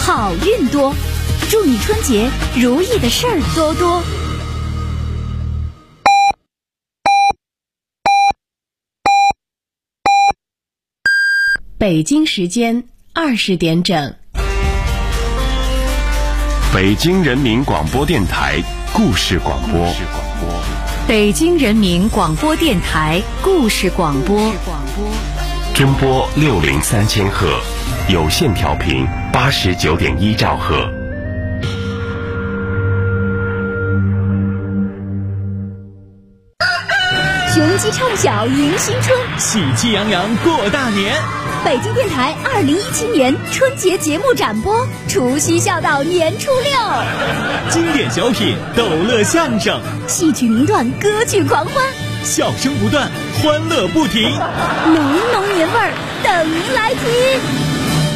好运多，祝你春节如意的事儿多多。 北京时间20点整。 北京人民广播电台故事广播。 北京人民广播电台故事广播。 中波603千赫，有线调频89.1兆赫。 雄鸡唱晓迎新春， 喜气洋洋过大年。 北京电台2017年春节节目展播，除夕笑到年初6。 经典小品、逗乐相声、 戏曲名段、歌剧狂欢， 笑声不断，欢乐不停， 浓浓年味儿等您来听。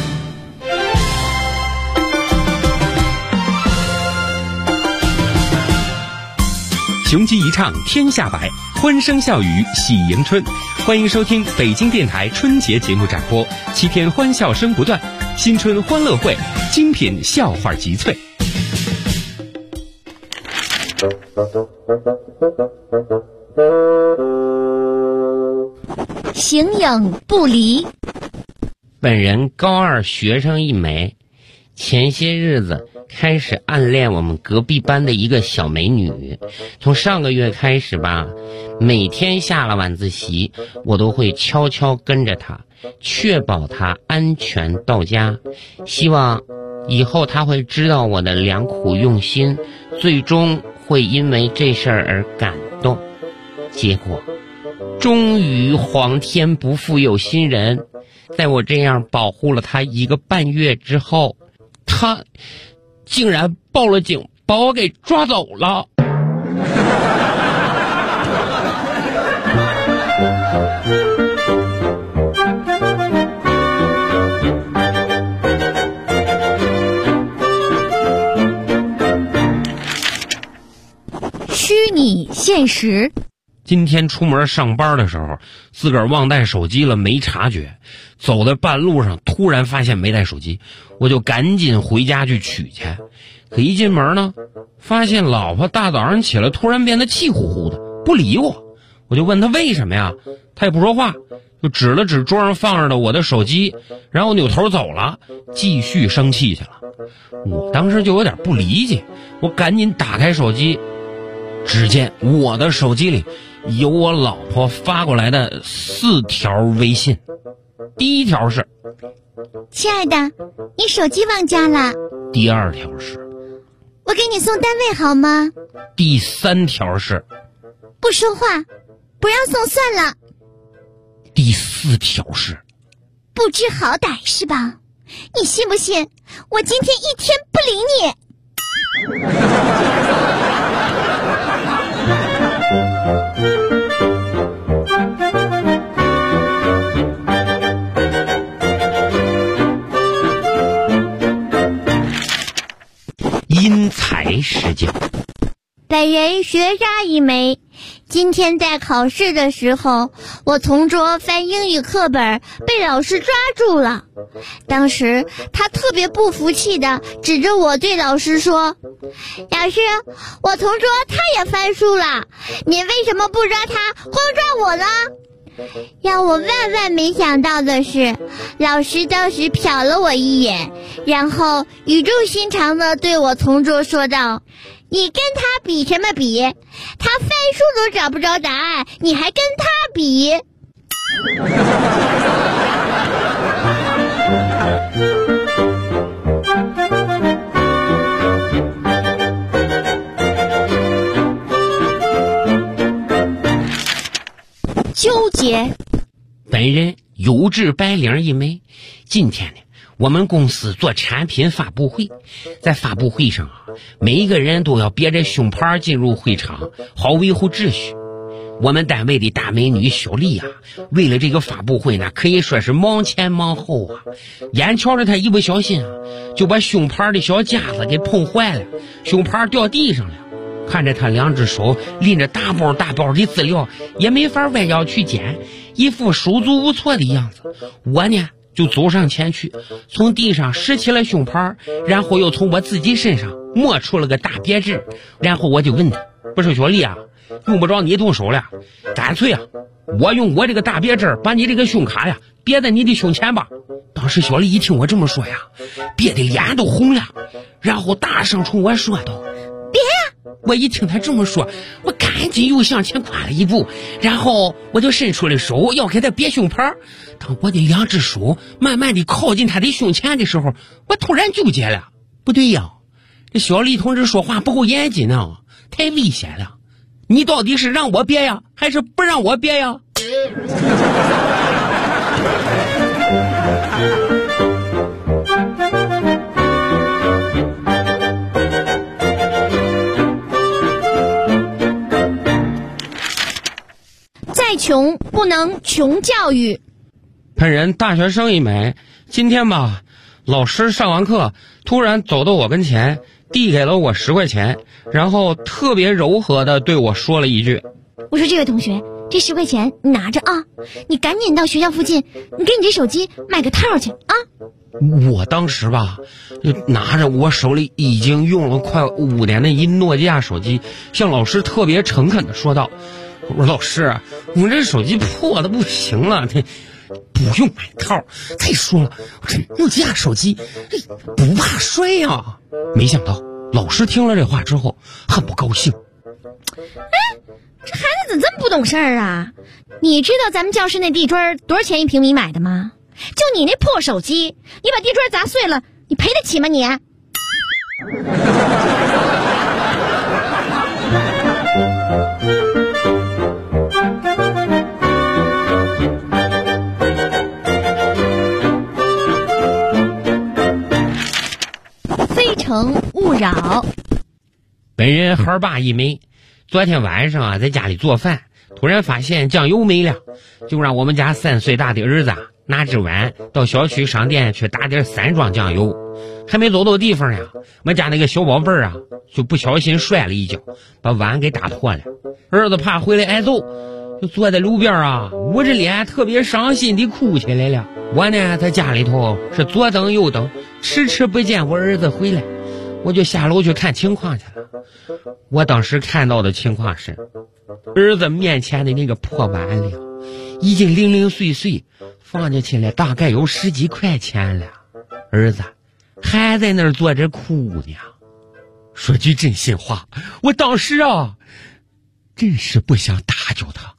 雄鸡一唱天下白，欢声笑语喜迎春。欢迎收听北京电台春节节目展播，7天欢笑声不断，新春欢乐会，精品笑话集萃。 形影不离。 本人高2学生一枚，前些日子开始暗恋我们隔壁班的一个小美女。从上个月开始吧，每天下了晚自习，我都会悄悄跟着她，确保她安全到家。希望以后她会知道我的良苦用心，最终会因为这事儿而感动。结果终于皇天不负有心人，在我这样保护了她1个半月之后，她竟然报了警，把我给抓走了。 虚拟现实。 今天出门上班的时候，自个儿忘带手机了，没察觉，走在半路上突然发现没带手机，我就赶紧回家去取去。可一进门呢，发现老婆大早上起来突然变得气呼呼的，不理我。我就问她为什么呀，她也不说话，就指了指桌上放着的我的手机，然后扭头走了，继续生气去了。我当时就有点不理解，我赶紧打开手机，只见我的手机里有我老婆发过来的4条微信。第1条是： 亲爱的，你手机忘家了。 第2条是： 我给你送单位好吗？ 第3条是： 不说话，不让送算了。 第4条是： 不知好歹是吧？你信不信我今天1天不理你？ 因材施教。 本人学渣一枚，今天在考试的时候，我同桌翻英语课本被老师抓住了。当时他特别不服气的指着我对老师说：老师，我同桌他也翻书了，您为什么不抓他，光抓我呢？让我万万没想到的是，老师当时瞟了我一眼，然后语重心长地对我同桌说道：你跟他比什么比？他翻书都找不着答案，你还跟他比？ 纠结。 本人优质白领一枚。今天呢，我们公司做产品发布会，在发布会上每一个人都要别着胸牌进入会场，好维护秩序。我们单位的大美女小丽为了这个发布会呢，可以说是忙前忙后眼瞧着她一不小心就把胸牌的小夹子给碰坏了，胸牌掉地上了。看着她2只手拎着大包大包的资料，也没法弯腰去捡，一副手足无措的样子。我呢就走上前去，从地上拾起了胸牌，然后又从我自己身上摸出了个大别致，然后我就问他，不是小丽啊，用不着你动手了，干脆啊，我用我这个大别致把你这个胸卡呀别在你的胸前吧。当时小丽一听我这么说呀，别的脸都红了，然后大声冲我说道， 别呀！ 我一听他这么说，我赶紧又向前跨了一步，然后我就伸出了手要给他别胸牌。当我的两只手慢慢的靠近他的胸前的时候，我突然纠结了，不对呀，这小丽同志说话不够严谨呢，太危险了，你到底是让我别呀还是不让我别呀？ 再穷不能穷教育。 本人大学生一枚，今天吧，老师上完课突然走到我跟前，递给了我10块钱，然后特别柔和的对我说了一句， 我说这位同学，这10块钱你拿着啊，你赶紧到学校附近，你给你这手机买个套去啊。 我当时吧就拿着我手里已经用了快5年的一诺基亚手机，向老师特别诚恳的说道，我说老师，我这手机破的不行了，不用买套，再说了，我这诺基亚手机不怕摔呀。没想到老师听了这话之后很不高兴， 这孩子怎么这么不懂事儿啊？你知道咱们教室那地砖多少钱1平米买的吗？就你那破手机，你把地砖砸碎了，你赔得起吗你？非诚勿扰。 本人孩爸一枚，昨天晚上啊在家里做饭，突然发现酱油没了，就让我们家3岁大的儿子拿只碗到小区商店去打点3装酱油。还没走到地方呀，我家那个小宝贝儿就不小心摔了一跤，把碗给打破了。儿子怕回来挨揍，就坐在路边捂着脸特别伤心地哭起来了。我呢在家里头是左等右等，迟迟不见我儿子回来，我就下楼去看情况去了。我当时看到的情况是，儿子面前的那个破碗里已经零零碎碎放进去了大概有10几块钱了，儿子还在那儿坐着哭呢。说句真心话，我当时真是不想打救他。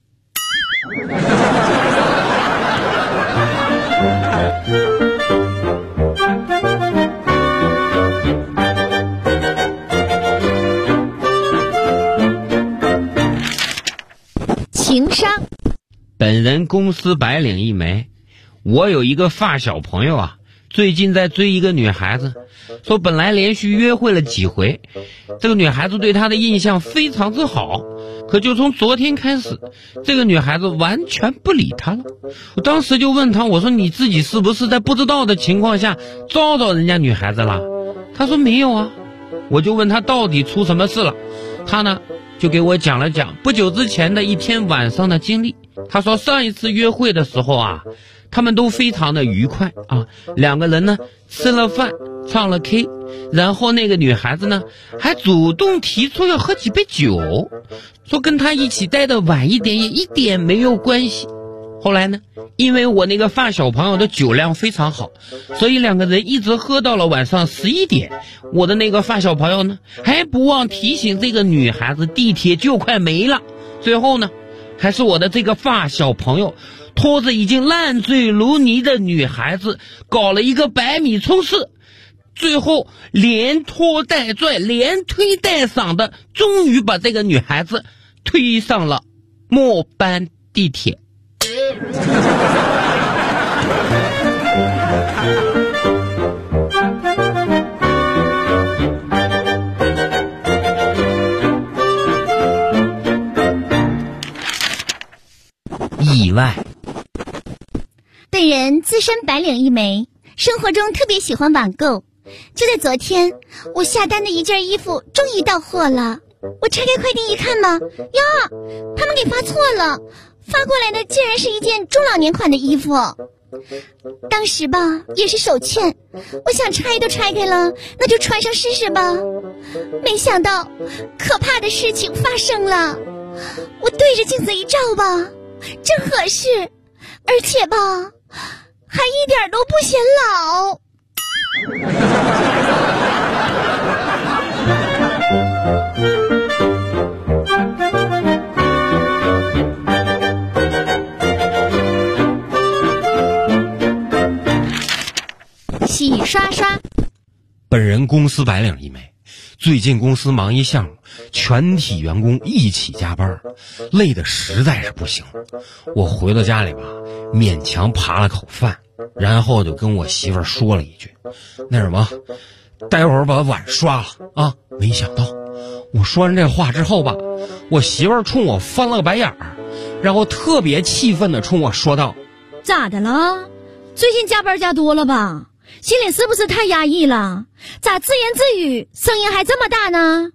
情商。 本人公司白领一枚，我有一个发小朋友最近在追一个女孩子，说本来连续约会了几回，这个女孩子对他的印象非常之好，可就从昨天开始，这个女孩子完全不理他了。我当时就问他，我说你自己是不是在不知道的情况下遭到人家女孩子了？他说没有啊。我就问他到底出什么事了，他呢就给我讲了讲不久之前的一天晚上的经历。他说上一次约会的时候他们都非常的愉快2个人呢吃了饭唱了 K， 然后那个女孩子呢还主动提出要喝几杯酒，说跟他一起待的晚一点也一点没有关系。后来呢，因为我那个发小朋友的酒量非常好，所以2个人一直喝到了晚上11点。我的那个发小朋友呢还不忘提醒这个女孩子地铁就快没了。最后呢，还是我的这个发小朋友拖着已经烂醉如泥的女孩子搞了一个100米冲刺，最后连拖带拽连推带搡的，终于把这个女孩子推上了末班地铁。意外。 本人资深白领一枚，生活中特别喜欢网购。就在昨天，我下单的一件衣服终于到货了。我拆开快递一看呢，呀，他们给发错了，发过来的竟然是一件中老年款的衣服。 当时吧也是手欠，我想拆都拆开了，那就穿上试试吧。没想到可怕的事情发生了，我对着镜子一照吧，正合适，而且吧还一点都不显老。洗刷刷， 本人公司白领一枚，最近公司忙一项目，全体员工一起加班，累得实在是不行。我回到家里吧，勉强扒了口饭，然后就跟我媳妇儿说了一句：“那什么，待会儿把碗刷了啊。”没想到我说完这话之后吧，我媳妇儿冲我翻了个白眼儿，然后特别气愤地冲我说道：“ 咋的了？最近加班加多了吧？心里是不是太压抑了？咋自言自语，声音还这么大呢？”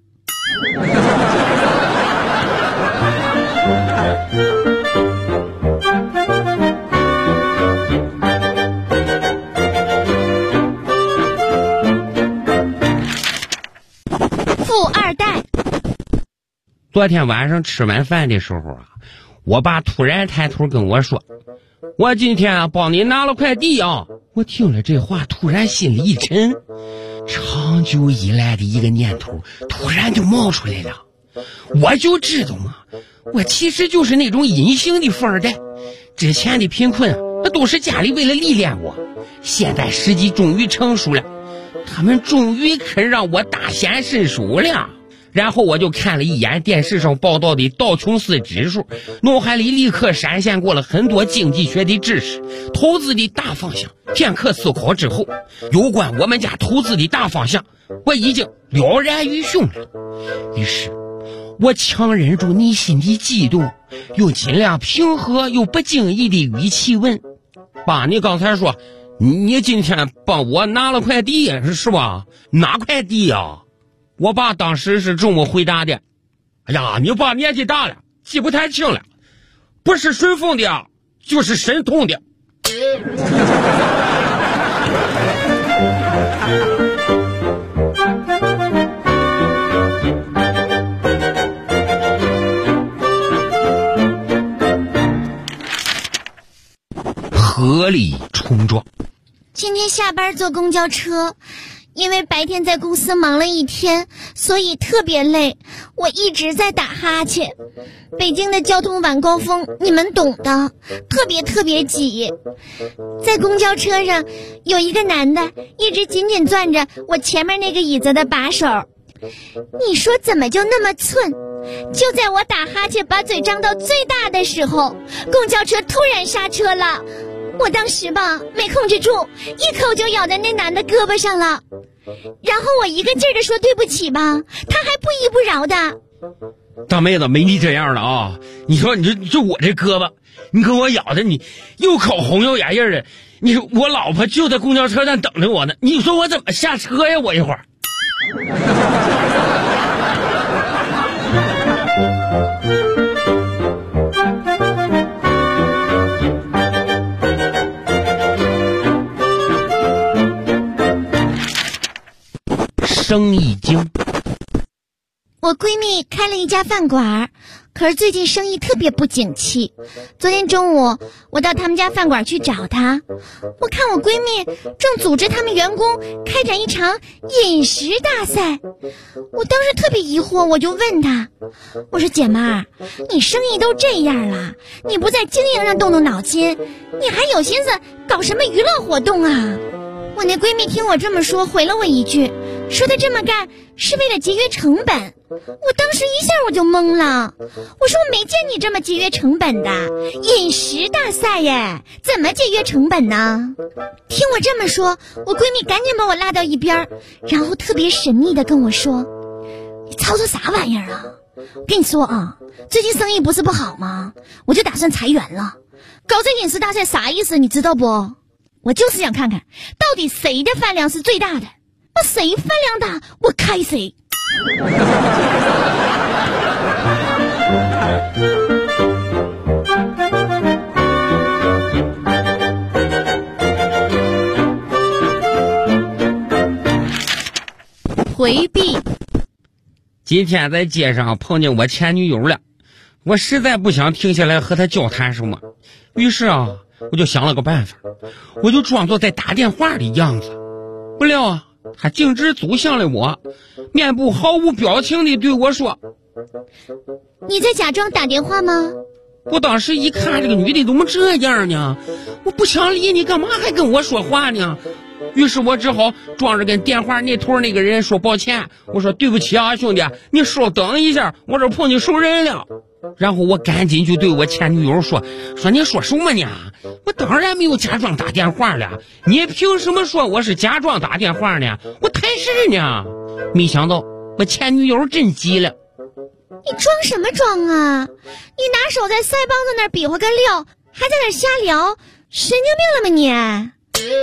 富二代。 昨天晚上吃完饭的时候啊，我爸突然抬头跟我说：“我今天帮你拿了块地啊。”我听了这话，突然心里一沉，长久以来的一个念头突然就冒出来了。我就知道嘛，我其实就是那种隐形的富二代。之前的贫困那都是家里为了历练我，现在时机终于成熟了，他们终于肯让我大显身手了。然后我就看了一眼电视上报道的道琼斯指数，脑海里立刻闪现过了很多经济学的知识，投资的大方向。片刻思考之后，有关我们家投资的大方向我已经了然于胸了。于是我强忍住内心的激动，又尽量平和又不经意的语气问：“爸，你刚才说你今天帮我拿了块地是吧？哪块地啊？”我爸当时是这么回答的：“哎呀，你爸年纪大了，记不太清了，不是顺丰的，就是申通的。”合力冲撞。 今天下班坐公交车，因为白天在公司忙了一天，所以特别累，我一直在打哈欠。北京的交通晚高峰你们懂的，特别挤。在公交车上有一个男的一直紧紧攥着我前面那个椅子的把手，你说怎么就那么寸？就在我打哈欠把嘴张到最大的时候，公交车突然刹车了。我当时吧没控制住，一口就咬在那男的胳膊上了，然后我一个劲儿的说对不起吧，他还不依不饶的。 大妹子，没你这样的啊！你说你就我这胳膊，你跟我咬的，你又口红又眼印的，你说我老婆就在公交车站等着我呢，你说我怎么下车呀？我一会儿。生意经。 我闺蜜开了一家饭馆，可是最近生意特别不景气。昨天中午我到他们家饭馆去找她，我看我闺蜜正组织他们员工开展一场饮食大赛。我当时特别疑惑，我就问她，我说姐们儿，你生意都这样了，你不在经营上动动脑筋，你还有心思搞什么娱乐活动啊？我那闺蜜听我这么说，回了我一句，说她这么干是为了节约成本。我当时一下我就懵了，我说我没见你这么节约成本的，饮食大赛耶，怎么节约成本呢？听我这么说，我闺蜜赶紧把我拉到一边，然后特别神秘的跟我说，你操作啥玩意儿啊？我跟你说啊，最近生意不是不好吗？我就打算裁员了。搞这饮食大赛啥意思你知道不？我就是想看看到底谁的饭量是最大的，那谁饭量大我开谁。 回避。 今天在街上碰见我前女友了，我实在不想停下来和她交谈什么，于是我就想了个办法，我就装作在打电话的样子，不料她径直走向了我，面部毫无表情地对我说： 你在假装打电话吗？ 我当时一看这个女的怎么这样呢，我不想理你，干嘛还跟我说话呢？于是我只好装着跟电话那头那个人说抱歉，我说对不起啊兄弟，你稍等一下，我这碰见熟人了。然后我赶紧就对我前女友说你说什么呢？我当然没有假装打电话了，你凭什么说我是假装打电话呢？我台实呢。没想到我前女友真急了。 你装什么装啊？你拿手在腮帮子那儿比划个六，还在那儿瞎聊，神经病了吗你？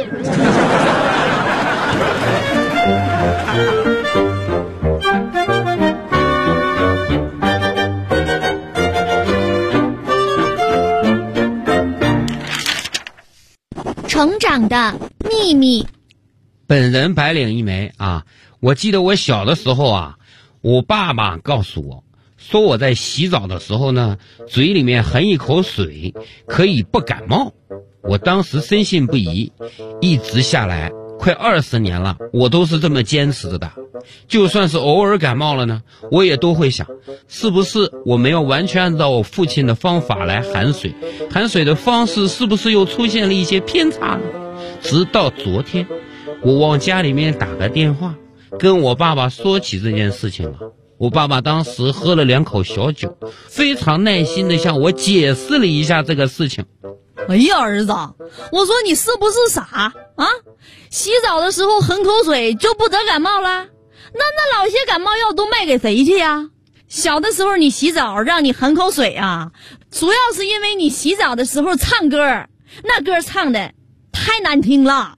成长的秘密。 本人白领一枚啊！我记得我小的时候我爸爸告诉我说，我在洗澡的时候呢，嘴里面含一口水可以不感冒。我当时深信不疑，一直下来快20年了，我都是这么坚持的。就算是偶尔感冒了呢，我也都会想，是不是我没有完全按照我父亲的方法来含水，含水的方式是不是又出现了一些偏差呢？直到昨天，我往家里面打个电话，跟我爸爸说起这件事情了。我爸爸当时喝了2口小酒，非常耐心地向我解释了一下这个事情。 哎呀，儿子，我说你是不是傻啊？洗澡的时候含口水就不得感冒了？那老些感冒药都卖给谁去呀？小的时候你洗澡让你含口水主要是因为你洗澡的时候唱歌，那歌唱的太难听了。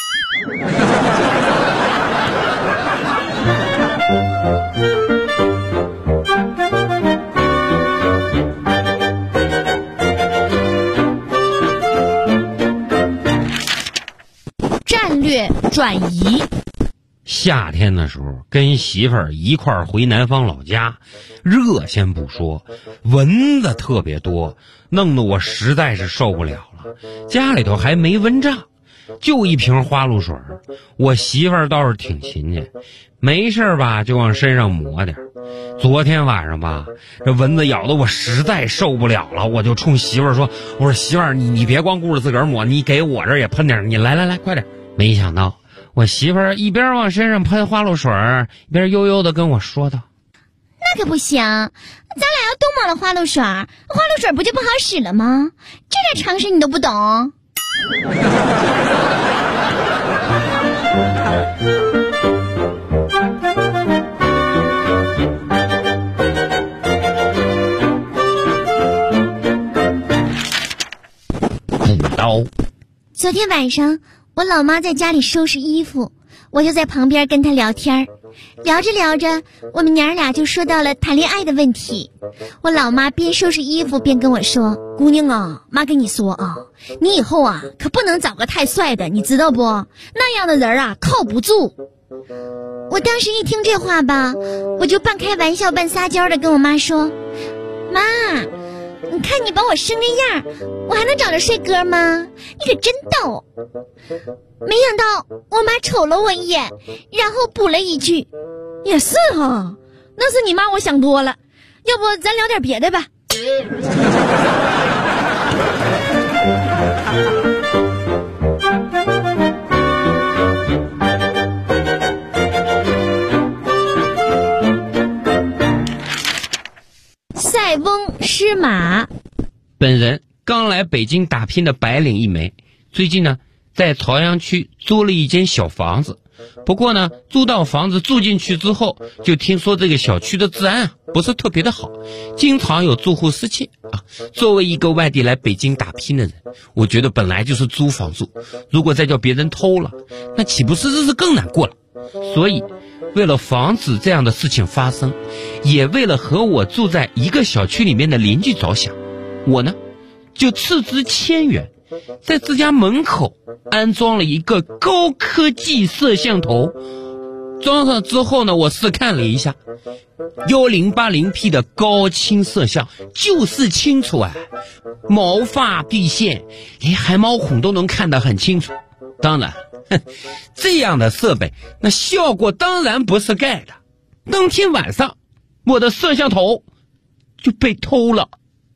战略转移。 夏天的时候跟媳妇儿一块儿回南方老家，热先不说，蚊子特别多，弄得我实在是受不了了。家里头还没蚊帐，就一瓶花露水，我媳妇儿倒是挺勤勤，没事吧就往身上抹点。昨天晚上吧，这蚊子咬得我实在受不了了，我就冲媳妇儿说，我说媳妇儿，你别光顾着自个儿抹，你给我这儿也喷点，你来快点。没想到我媳妇儿一边往身上喷花露水，一边悠悠地跟我说道： 那可不行，咱俩要都抹了花露水不就不好使了吗？这点常识你都不懂。昨天晚上我老妈在家里收拾衣服，我就在旁边跟她聊天，聊着聊着，我们娘俩就说到了谈恋爱的问题。我老妈边收拾衣服边跟我说：姑娘妈跟你说你以后可不能找个太帅的，你知道不？那样的人靠不住。我当时一听这话吧，我就半开玩笑半撒娇的跟我妈说：妈，你看你把我生这样，我还能找着帅哥吗？你可真逗。没想到我妈瞅了我一眼，然后补了一句： 也是那是你妈，我想多了，要不咱聊点别的吧。塞翁失马。 本人刚来北京打拼的白领一枚，最近呢在朝阳区租了一间小房子。不过呢，租到房子住进去之后，就听说这个小区的治安不是特别的好，经常有住户失窃作为一个外地来北京打拼的人，我觉得本来就是租房住，如果再叫别人偷了，那岂不是日子更难过了？所以为了防止这样的事情发生，也为了和我住在一个小区里面的邻居着想，我呢就斥资1000元在自家门口安装了一个高科技摄像头， 装上之后呢，我试看了一下，1080P 的高清摄像就是清楚啊，毛发毕现，连汗毛孔都能看得很清楚。当然，这样的设备那效果当然不是盖的。当天晚上，我的摄像头就被偷了。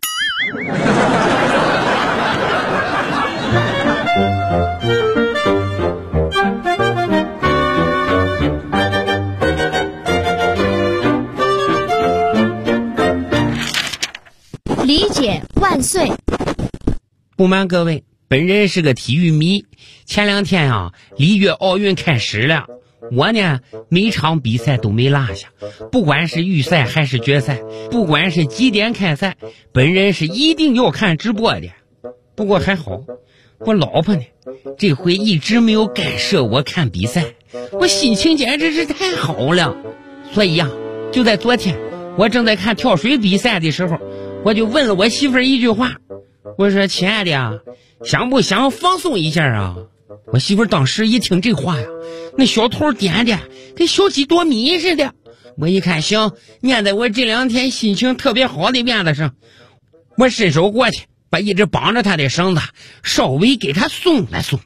理解万岁！ 不瞒各位，本人是个体育迷。前2天啊，里约奥运开始了，我呢每场比赛都没落下，不管是预赛还是决赛，不管是几点开赛，本人是一定要看直播的。不过还好，我老婆呢这回一直没有干涉我看比赛，我心情简直是太好了。所以啊，就在昨天我正在看跳水比赛的时候，我就问了我媳妇儿一句话，我说亲爱的啊，想不想放松一下啊？我媳妇儿当时一听这话呀，那小头点的跟小鸡啄米似的。我一看行，念在我这2天心情特别好的面子上，我伸手过去把一直绑着她的绳子稍微给她松了松。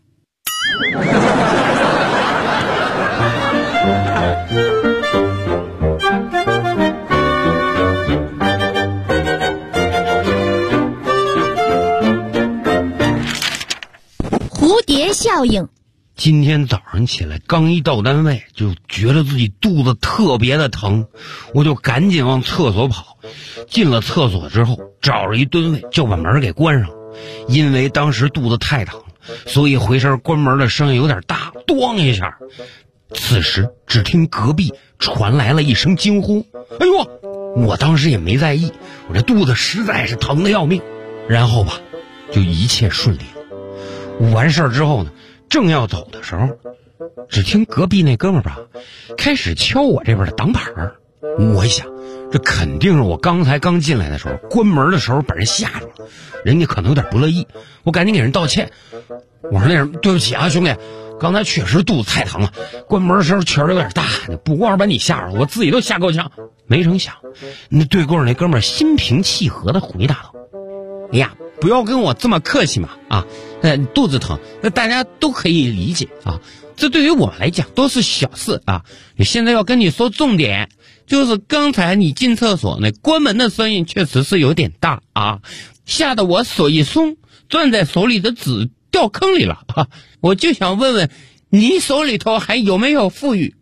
蝴蝶效应。 今天早上起来刚一到单位，就觉得自己肚子特别的疼，我就赶紧往厕所跑。进了厕所之后，找着一蹲位就把门给关上。因为当时肚子太疼了，所以回身关门的声音有点大，咣一下。此时只听隔壁传来了一声惊呼，哎呦！我当时也没在意，我这肚子实在是疼得要命。然后吧，就一切顺利了。完事儿之后呢，正要走的时候，只听隔壁那哥们儿吧开始敲我这边的挡板儿。我一想，这肯定是我刚进来的时候关门的时候把人吓着了，人家可能有点不乐意。我赶紧给人道歉，我说那人对不起啊兄弟，刚才确实肚子太疼了，关门的时候确实有点大，不光是把你吓着，我自己都吓够呛。没成想那对过那哥们儿心平气和的回答道，哎呀，不要跟我这么客气嘛啊，肚子疼那大家都可以理解啊，这对于我来讲都是小事啊。你现在要跟你说重点，就是刚才你进厕所那关门的声音确实是有点大啊，吓得我手一松，攥在手里的纸掉坑里了啊！我就想问问你手里头还有没有富裕？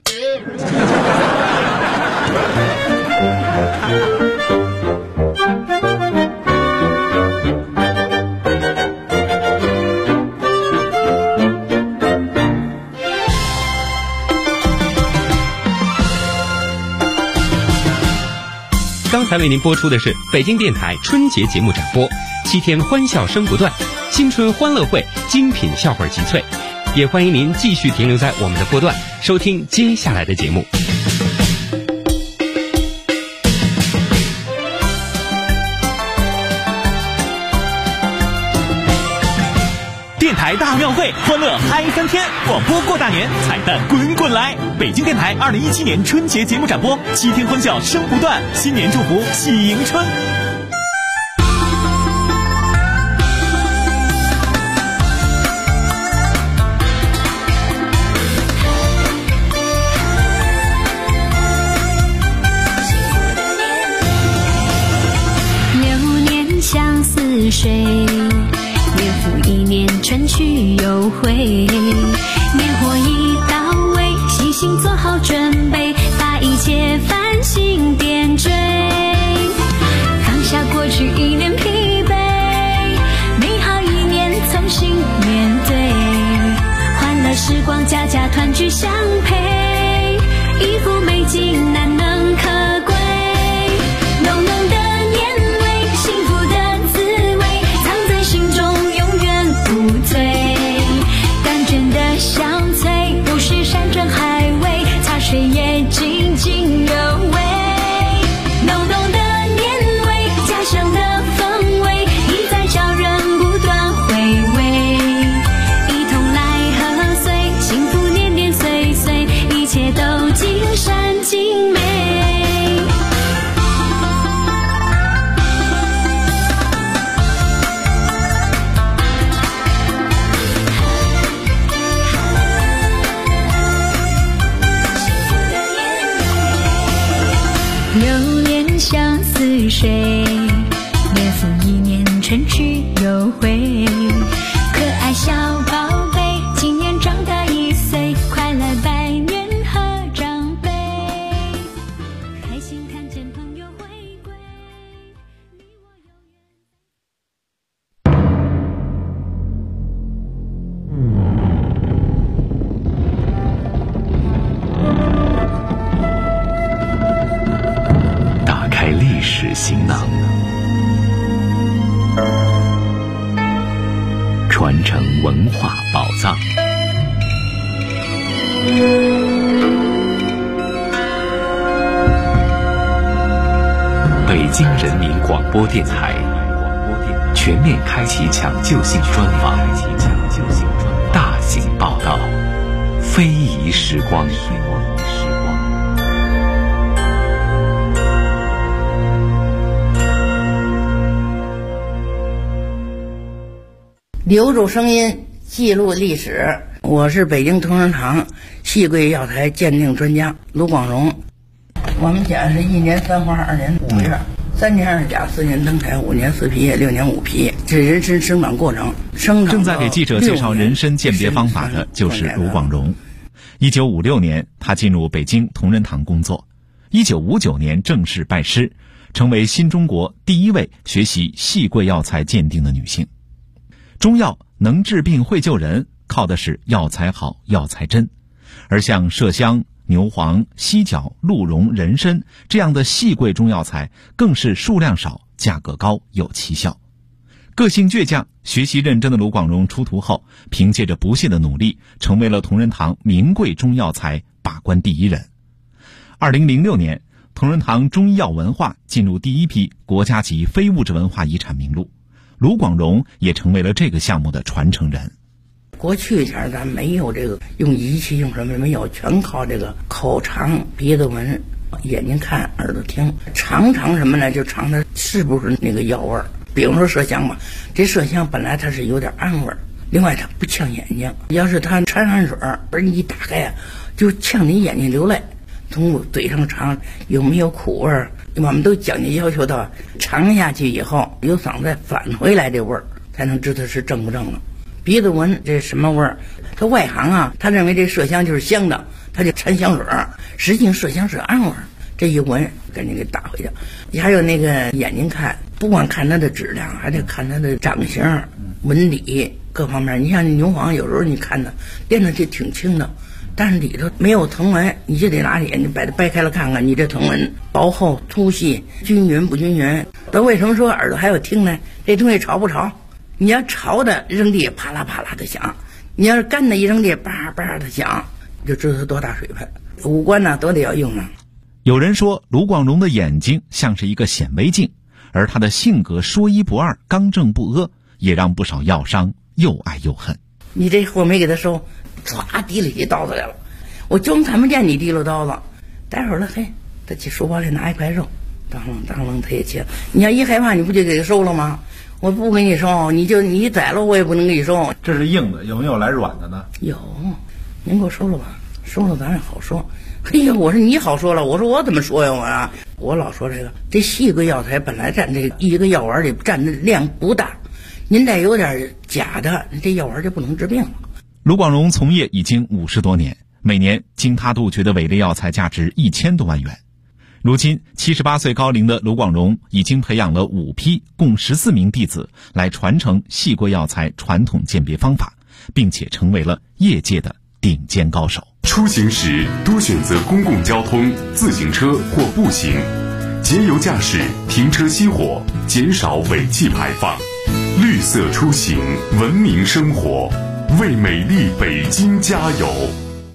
刚才为您播出的是北京电台春节节目展播，7天欢笑声不断，新春欢乐会，精品笑话集萃。也欢迎您继续停留在我们的波段，收听接下来的节目。 电台大庙会，欢乐嗨3天，广播过大年，彩蛋滚滚来！北京电台2017年春节节目展播，7天欢笑声不断，新年祝福喜迎春。 流年相似水，年复一年，春去又回，年货已到位，细心做好准备，把一切烦心点缀，放下过去一年疲惫，美好一年重新面对，欢乐时光家家团聚相陪，一幅美景难能可贵，浓浓的年味，幸福的滋味藏在心中永远不退，甘甜的香脆不是山珍海味，茶水也津津有味，浓浓的年味，家乡的风味一再叫人不断回味，一同来贺岁，幸福年年岁岁，一切都尽尽善尽美。流年相似水，年复一年，春去又回。可爱小宝贝，今年长大1岁，快来拜年贺长辈，开心看见朋友回归，你我有缘。打开历史行囊，传承文化宝藏。北京人民广播电台全面开启抢救性专访，大型报道，非遗时光。 留住声音，记录历史。我是北京同仁堂细桂药材鉴定专家卢广荣。我们家是1年3花2年5月，3年2甲4年登台5年4批6年5批，这人参生长过程。 正在给记者介绍人参鉴别方法的就是卢广荣。1956年，他进入北京同仁堂工作。1959年正式拜师，成为新中国第一位学习细桂药材鉴定的女性。中药能治病会救人，靠的是药材好药材真，而像麝香、牛黄、犀角、鹿茸、人参这样的细桂中药材更是数量少、价格高、有奇效。个性倔强、学习认真的卢广荣出徒后，凭借着不懈的努力，成为了同仁堂名贵中药材把关第一人。2006年，同仁堂中医药文化进入第一批国家级非物质文化遗产名录，卢广荣也成为了这个项目的传承人。 过去前咱没有这个用仪器用什么没有，全靠这个口尝、鼻子闻、眼睛看、耳朵听，尝什么呢？就尝它是不是那个药味儿。比如说麝香吧，这麝香本来它是有点暗味儿，另外它不呛眼睛，要是它掺汗水而你一打开啊，就呛你眼睛流泪。从嘴上尝有没有苦味儿，我们都讲究要求到尝下去以后由嗓子返回来这味儿，才能知道是正不正了。鼻子闻这什么味儿，他外行啊，他认为这麝香就是香的，他就掺香水，实际上麝香是暗味儿，这一闻赶紧给打回去。还有那个眼睛看，不光看它的质量，还得看它的长相、纹理各方面。你像牛黄，有时候你看它练的就挺轻的，但是里头没有藤纹，你就得拿眼睛把它掰开了看看，你这藤纹薄厚、粗细、均匀不均匀。那为什么说耳朵还有听呢？这东西潮不潮？你要潮的扔地啪啦啪啦的响，你要是干的一扔地叭叭的响，就知道它多大水分。五官呢都得要用啊。 有人说卢广荣的眼睛像是一个显微镜，而他的性格说一不二、刚正不阿，也让不少药商又爱又恨。 你这货没给他收，唰提了起刀子来了，我就看不见你提了刀子。待会儿了，嘿，他去书包里拿一块肉，当啷他也切。你要一害怕，你不就给他收了吗？我不给你收，你宰了我也不能给你收。 这是硬的，有没有来软的呢？ 有，您给我收了吧，收了咱也好说。哎呀，我说你好说了，我说我怎么说呀我老说这细桂药材本来占这一个药丸里占的量不大，您再有点假的，这药丸就不能治病了。 卢广荣从业已经50多年，每年经他杜绝的伪劣药材价值1000多万元。如今78岁高龄的卢广荣已经培养了5批共14名弟子来传承细桂药材传统鉴别方法，并且成为了业界的顶尖高手。 出行时多选择公共交通、自行车或步行，节油驾驶，停车熄火，减少尾气排放。绿色出行，文明生活，为美丽北京加油。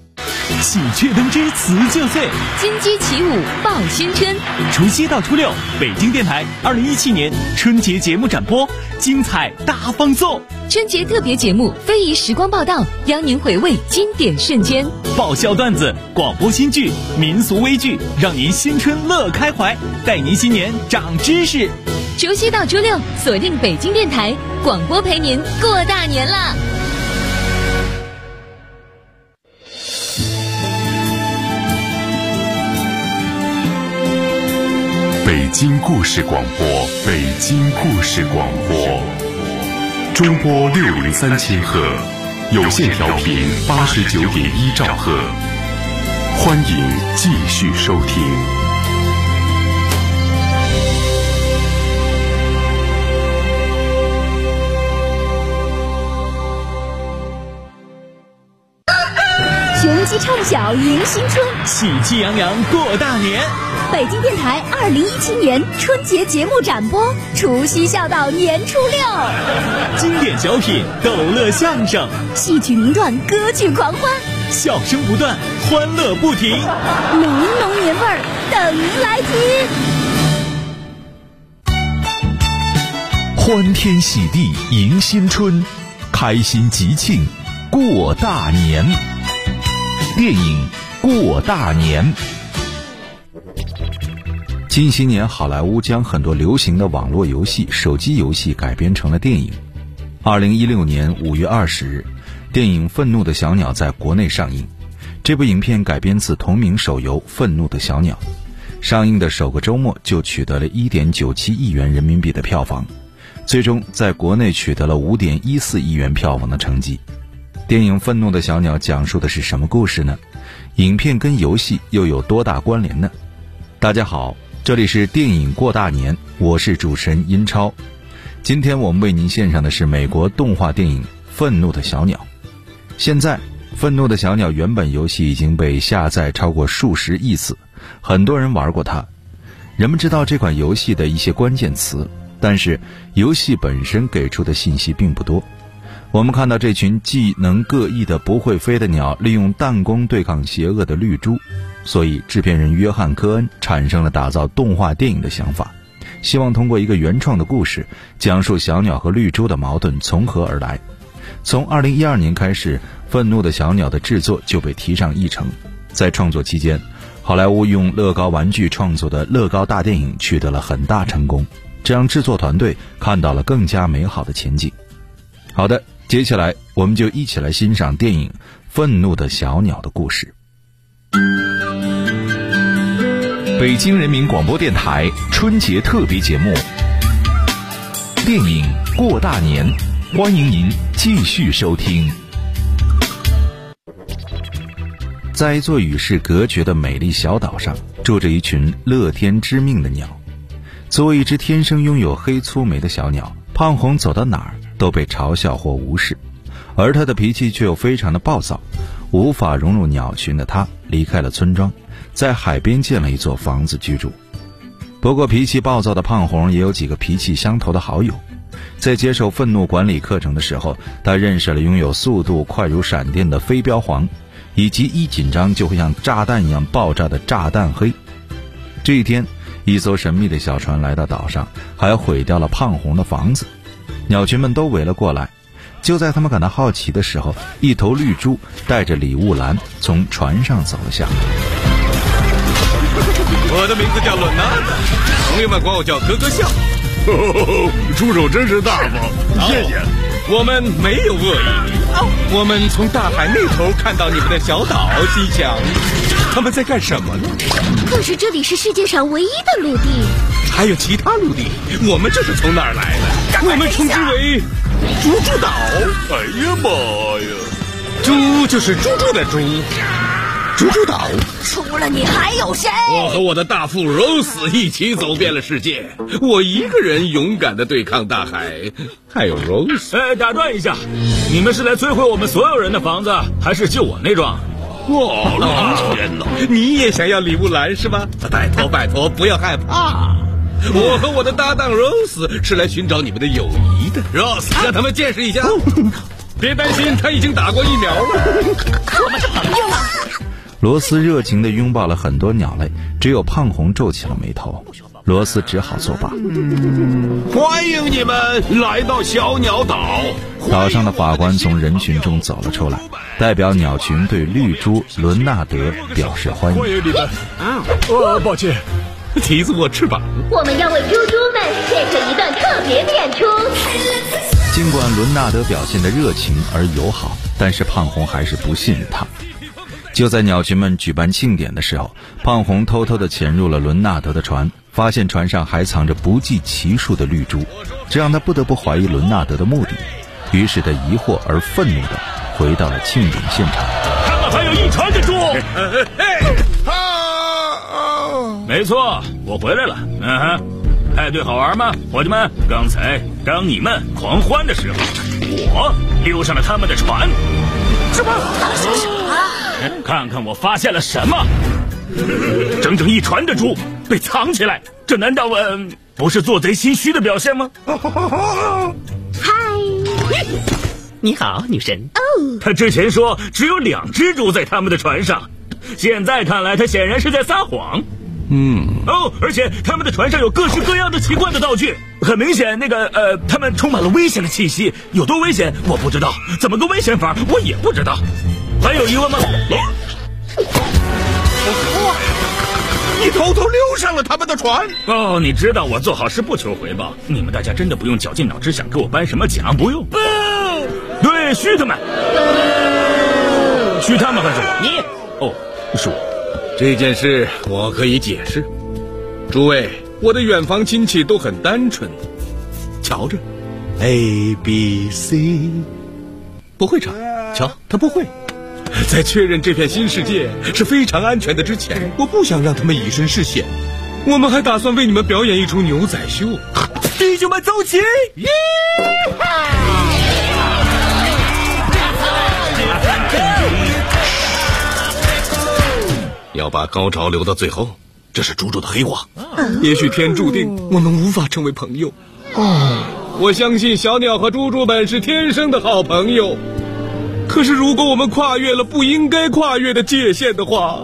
喜鹊登枝辞旧岁， 金鸡起舞报新春。 除夕到初六，北京电台2017年春节节目展播，精彩大放送。 春节特别节目非遗时光报道，邀您回味经典瞬间。 爆笑段子、广播新剧、民俗微剧，让您新春乐开怀，带您新年长知识。 除夕到初六，锁定北京电台广播，陪您过大年啦！ 北京故事广播，北京故事广播，中波603千赫，有线调频89.1兆赫，欢迎继续收听。 雄鸡唱晓迎新春， 喜气洋洋过大年。 北京电台2017年春节节目展播，除夕笑到年初六。 经典小品、逗乐相声、 戏曲名段、歌剧狂欢， 笑声不断，欢乐不停， 浓浓年味儿等您来听。欢天喜地迎新春，开心吉庆过大年。电影《过大年》。近些年，好莱坞将很多流行的网络游戏、手机游戏改编成了电影。2016年5月20日，电影《愤怒的小鸟》在国内上映。这部影片改编自同名手游《愤怒的小鸟》，上映的首个周末就取得了1.97亿元人民币的票房，最终在国内取得了5.14亿元票房的成绩。电影《愤怒的小鸟》讲述的是什么故事呢？影片跟游戏又有多大关联呢？大家好，这里是电影过大年，我是主持人殷超。今天我们为您献上的是美国动画电影《愤怒的小鸟》。现在，《愤怒的小鸟》原本游戏已经被下载超过数十亿次，很多人玩过它。人们知道这款游戏的一些关键词，但是游戏本身给出的信息并不多。我们看到这群技能各异的不会飞的鸟利用弹弓对抗邪恶的绿猪，所以制片人约翰·科恩产生了打造动画电影的想法，希望通过一个原创的故事讲述小鸟和绿猪的矛盾从何而来。从2012年开始，愤怒的小鸟的制作就被提上议程。在创作期间，好莱坞用乐高玩具创作的乐高大电影取得了很大成功，这让制作团队看到了更加美好的前景。好的，接下来我们就一起来欣赏电影《愤怒的小鸟》的故事。北京人民广播电台春节特别节目《电影过大年》，欢迎您继续收听。在一座与世隔绝的美丽小岛上，住着一群乐天知命的鸟。作为一只天生拥有黑粗眉的小鸟，胖红走到哪儿都被嘲笑或无视，而他的脾气却又非常的暴躁。无法融入鸟群的他离开了村庄，在海边建了一座房子居住。不过脾气暴躁的胖红也有几个脾气相投的好友。在接受愤怒管理课程的时候，他认识了拥有速度快如闪电的飞镖皇，以及一紧张就会像炸弹一样爆炸的炸弹黑。这一天，一艘神秘的小船来到岛上，还毁掉了胖红的房子。鸟群们都围了过来。就在他们感到好奇的时候，一头绿猪带着礼物篮从船上走了下来。 我的名字叫伦纳，朋友们管我叫咯咯笑。 出手真是大方，谢谢。 我们没有恶意，我们从大海那头看到你们的小岛，心想他们在干什么呢？ 可是这里是世界上唯一的陆地， 还有其他陆地，我们就是从那儿来的，我们称之为猪猪岛。 哎呀妈呀， 猪就是猪猪的猪，猪猪岛。 除了你还有谁？ 我和我的大副 Rose 一起走遍了世界，我一个人勇敢地对抗大海。还有 Rose。 打断一下，你们是来摧毁我们所有人的房子，还是救我那幢？ 哇，天哪！你也想要礼物篮是吧？拜托拜托，不要害怕。我和我的搭档 Rose 是来寻找你们的友谊的。Rose， 让他们见识一下。别担心，他已经打过疫苗了。 我们是朋友啊。 罗斯热情地拥抱了很多鸟类，只有胖红皱起了眉头。罗斯只好作罢。 欢迎你们来到小鸟岛。 岛上的法官从人群中走了出来，代表鸟群对绿猪伦纳德表示欢迎。 欢迎你们。抱歉，提子我翅膀。 我们要为猪猪们献上一段特别的演出。 尽管伦纳德表现得热情而友好，但是胖红还是不信任他。就在鸟群们举办庆典的时候，胖红偷偷地潜入了伦纳德的船，发现船上还藏着不计其数的绿猪，这让他不得不怀疑伦纳德的目的。于是他疑惑而愤怒地回到了庆典现场。 他们还有一船的猪。没错，我回来了。派对好玩吗，伙计们？刚才当你们狂欢的时候，我溜上了他们的船。什么？看看我发现了什么！整整一船的猪被藏起来，这难道不是做贼心虚的表现吗？ 嗨， 你好，女神。 他之前说只有2只猪在他们的船上，现在看来他显然是在撒谎。而且他们的船上有各式各样的奇怪的道具，很明显他们充满了危险的气息，有多危险我不知道，怎么个危险法我也不知道。还有疑问吗？ 你偷偷溜上了他们的船。 你知道我做好事不求回报，你们大家真的不用绞尽脑汁想给我颁什么奖，不用。对，嘘他们。嘘他们还是我？你是我。 这件事我可以解释。诸位，我的远房亲戚都很单纯，瞧着 A B C， 不会唱，瞧他不会。在确认这片新世界是非常安全的之前，我不想让他们以身试险。我们还打算为你们表演一出牛仔秀。弟兄们走起！要把高潮留到最后，这是猪猪的黑话。也许天注定我们无法成为朋友。我相信小鸟和猪猪们是天生的好朋友。可是如果我们跨越了不应该跨越的界限的话，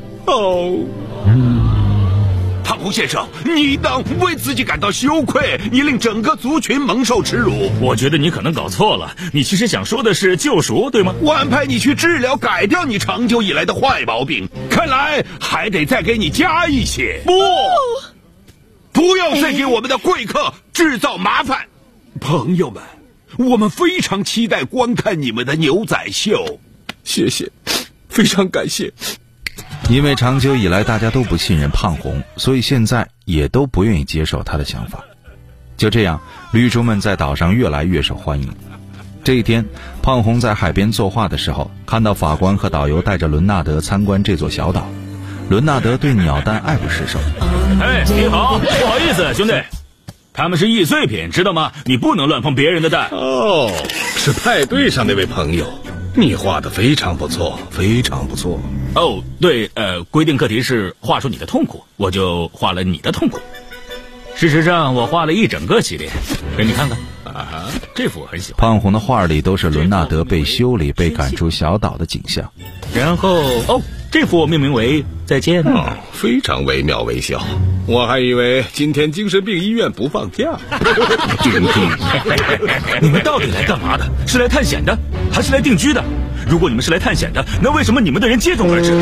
胖红先生，你应当为自己感到羞愧，你令整个族群蒙受耻辱。 我觉得你可能搞错了，你其实想说的是救赎，对吗？ 我安排你去治疗改掉你长久以来的坏毛病，看来还得再给你加一些。不要再给我们的贵客制造麻烦。朋友们，我们非常期待观看你们的牛仔秀。 谢谢，非常感谢。 因为长久以来大家都不信任胖红，所以现在也都不愿意接受他的想法。就这样，绿猪们在岛上越来越受欢迎。这一天，胖红在海边作画的时候，看到法官和导游带着伦纳德参观这座小岛。伦纳德对鸟蛋爱不释手。 你好，不好意思，兄弟，他们是易碎品，知道吗？你不能乱碰别人的蛋。 是派对上那位朋友，你画得非常不错，非常不错。 对，规定课题是画出你的痛苦，我就画了你的痛苦。事实上，我画了一整个系列，给你看看。这幅我很喜欢。 胖红的画里都是伦纳德被修理、被赶出小岛的景象。 然后，这幅我命名为再见。 非常惟妙惟肖。我还以为今天精神病医院不放假。 你们到底来干嘛的？是来探险的，还是来定居的？如果你们是来探险的，那为什么你们的人接踵而至？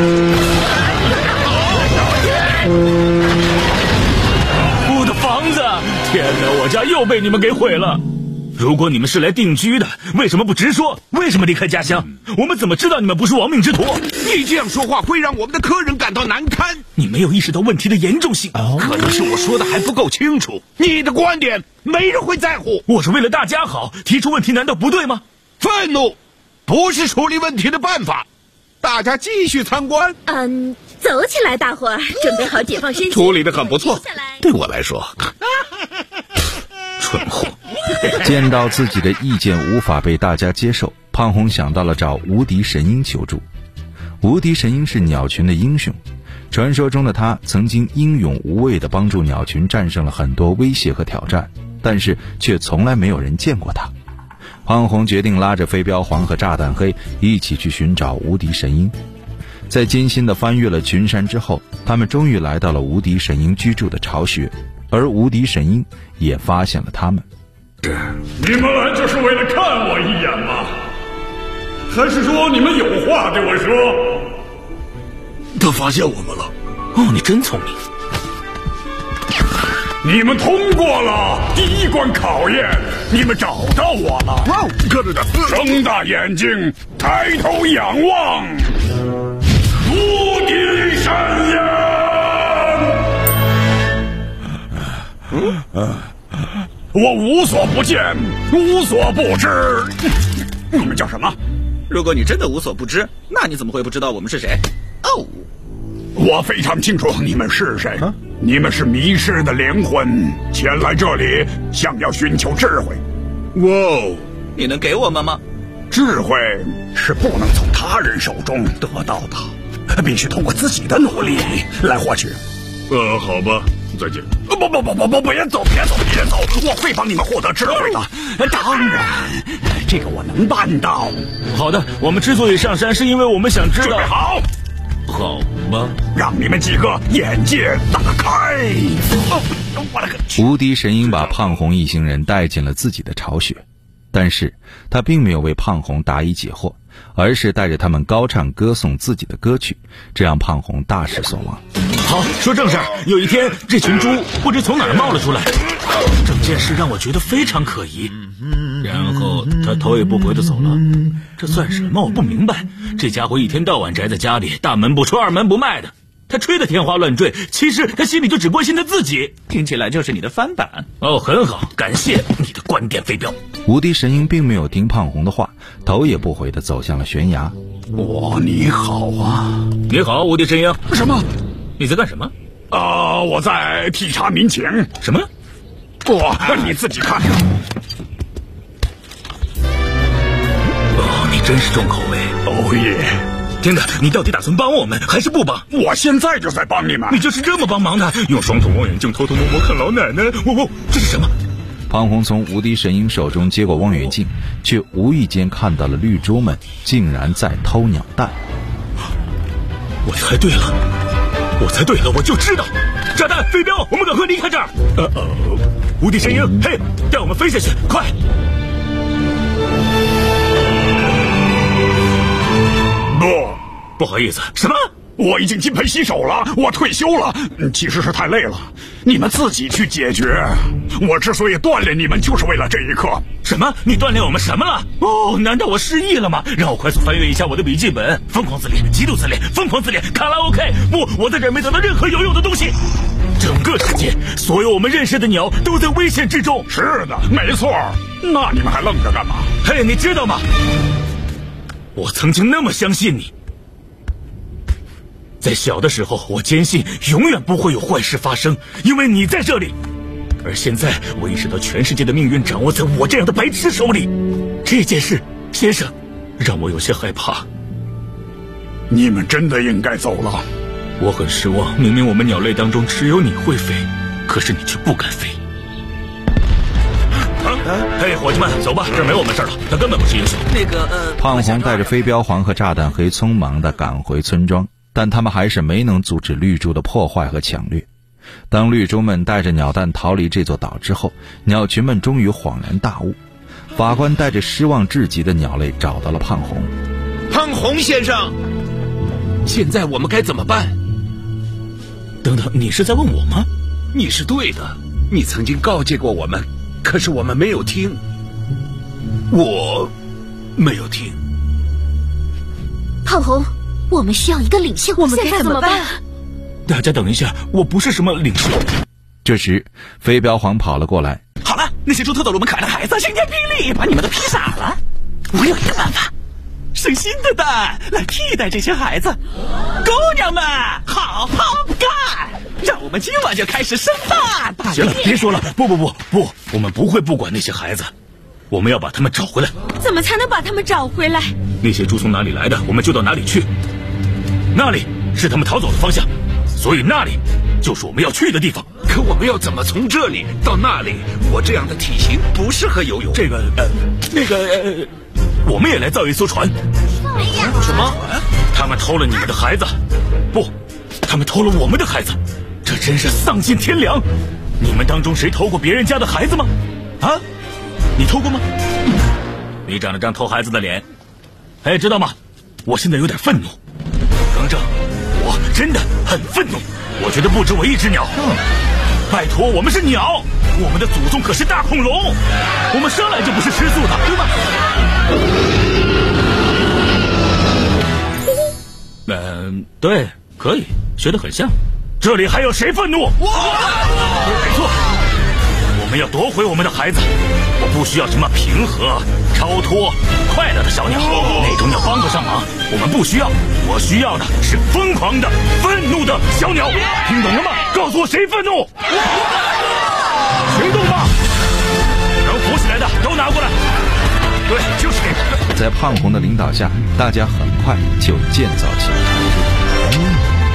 我的房子！天哪，我家又被你们给毁了！如果你们是来定居的，为什么不直说？为什么离开家乡？我们怎么知道你们不是亡命之徒？ 你这样说话会让我们的客人感到难堪。 你没有意识到问题的严重性。 可能是我说的还不够清楚。你的观点没人会在乎。 我是为了大家好，提出问题难道不对吗？ 愤怒不是处理问题的办法。大家继续参观。 走起来，大伙儿准备好解放身心。 处理得很不错，对我来说。蠢货。 见到自己的意见无法被大家接受，胖红想到了找无敌神鹰求助。无敌神鹰是鸟群的英雄，传说中的他曾经英勇无畏地帮助鸟群战胜了很多威胁和挑战，但是却从来没有人见过他。胖红决定拉着飞镖黄和炸弹黑一起去寻找无敌神鹰。 在艰辛地翻越了群山之后，他们终于来到了无敌神鹰居住的巢穴，而无敌神鹰也发现了他们。 你们来就是为了看我一眼吗？还是说你们有话对我说？ 他发现我们了。 哦，你真聪明。 你们通过了第一关考验，你们找到我了。睁大眼睛，抬头仰望，无敌神鹰。我无所不见，无所不知。你们叫什么？ 如果你真的无所不知，那你怎么会不知道我们是谁？哦， 我非常清楚你们是谁。你们是迷失的灵魂，前来这里想要寻求智慧。 哇哦，你能给我们吗？ 智慧是不能从他人手中得到的，必须通过自己的努力来获取。 好吧，再见。 不，别走！我会帮你们获得智慧的。当然，这个我能办到。 好的，我们之所以上山，是因为我们想知道。 准备好。 好吧， 让你们几个眼界打开。我的个去！ 无敌神鹰把胖红一行人带进了自己的巢穴，但是他并没有为胖红答疑解惑，而是带着他们高唱歌颂自己的歌曲，这让胖红大失所望。 好，说正事儿。有一天，这群猪不知从哪儿冒了出来，整件事让我觉得非常可疑。然后他头也不回的走了，这算什么？我不明白。这家伙一天到晚宅在家里，大门不出二门不迈的，他吹得天花乱坠，其实他心里就只关心他自己。 听起来就是你的翻版。 哦，很好，感谢你的观点飞镖。 无敌神鹰并没有听胖红的话，头也不回的走向了悬崖。 你好啊！ 你好，无敌神鹰。 什么？ 你在干什么？ 我在体察民情。 什么？ 你自己看。 你真是重口味。 哦耶！ 真的，你到底打算帮我们还是不帮？ 我现在就在帮你们。 你就是这么帮忙的？用双筒望远镜偷偷摸摸看老奶奶？这是什么？ 胖红从无敌神鹰手中接过望远镜，却无意间看到了绿洲们竟然在偷鸟蛋。 我猜对了，我就知道。炸弹，飞镖，我们赶快离开这儿。无敌神鹰，嘿，带我们飞下去，快！不好意思，什么？ 我已经金盆洗手了，我退休了，其实是太累了，你们自己去解决。我之所以锻炼你们，就是为了这一刻。 什么？你锻炼我们什么了？难道我失忆了吗？让我快速翻阅一下我的笔记本。疯狂自恋，极度自恋，疯狂自恋，卡拉 OK。不，我在这儿没得到任何有用的东西。整个世界，所有我们认识的鸟都在危险之中。 是的，没错。那你们还愣着干嘛？ 嘿，你知道吗？我曾经那么相信你。在小的时候，我坚信永远不会有坏事发生，因为你在这里。而现在，我意识到全世界的命运掌握在我这样的白痴手里。这件事，先生，让我有些害怕。 你们真的应该走了。 我很失望，明明我们鸟类当中只有你会飞，可是你却不敢飞。嘿，伙计们，走吧，这儿没我们事儿了。他根本不是英雄。 胖红带着飞镖黄和炸弹黑匆忙地赶回村庄，但他们还是没能阻止绿洲的破坏和抢掠。当绿洲们带着鸟蛋逃离这座岛之后，鸟群们终于恍然大悟。法官带着失望至极的鸟类找到了胖红。 胖红先生，现在我们该怎么办？ 等等，你是在问我吗？ 你是对的，你曾经告诫过我们，可是我们没有听。我没有听。 胖红，我们需要一个领袖，我们该怎么办？ 大家等一下，我不是什么领袖。 这时，飞镖皇跑了过来。 好了，那些猪偷走了我们可爱的孩子，晴天霹雳，把你们都劈傻了。我有一个办法，生新的蛋来替代这些孩子。姑娘们，好好干，让我们今晚就开始生蛋。 行了，别说了，不，我们不会不管那些孩子，我们要把他们找回来。 怎么才能把他们找回来？ 那些猪从哪里来的，我们就到哪里去。那里是他们逃走的方向，所以那里就是我们要去的地方。 可我们要怎么从这里到那里？我这样的体型不适合游泳。 我们也来造一艘船。 哎呀， 什么？ 他们偷了你们的孩子，不，他们偷了我们的孩子，这真是丧尽天良！你们当中谁偷过别人家的孩子吗？啊，你偷过吗？你长了张偷孩子的脸。哎，知道吗？我现在有点愤怒。更正，我真的很愤怒。我觉得不止我一只鸟。拜托，我们是鸟，我们的祖宗可是大恐龙，我们生来就不是吃素的，对吧？对，可以，学得很像。这里还有谁愤怒？没错，我们要夺回我们的孩子。我不需要什么平和、超脱、快乐的小鸟，那种鸟帮不上忙，我们不需要。我需要的是疯狂的、愤怒的小鸟，听懂了吗？告诉我谁愤怒？行动吧！能扶起来的都拿过来。对，就是这个。 在胖红的领导下，大家很快就建造起了长城。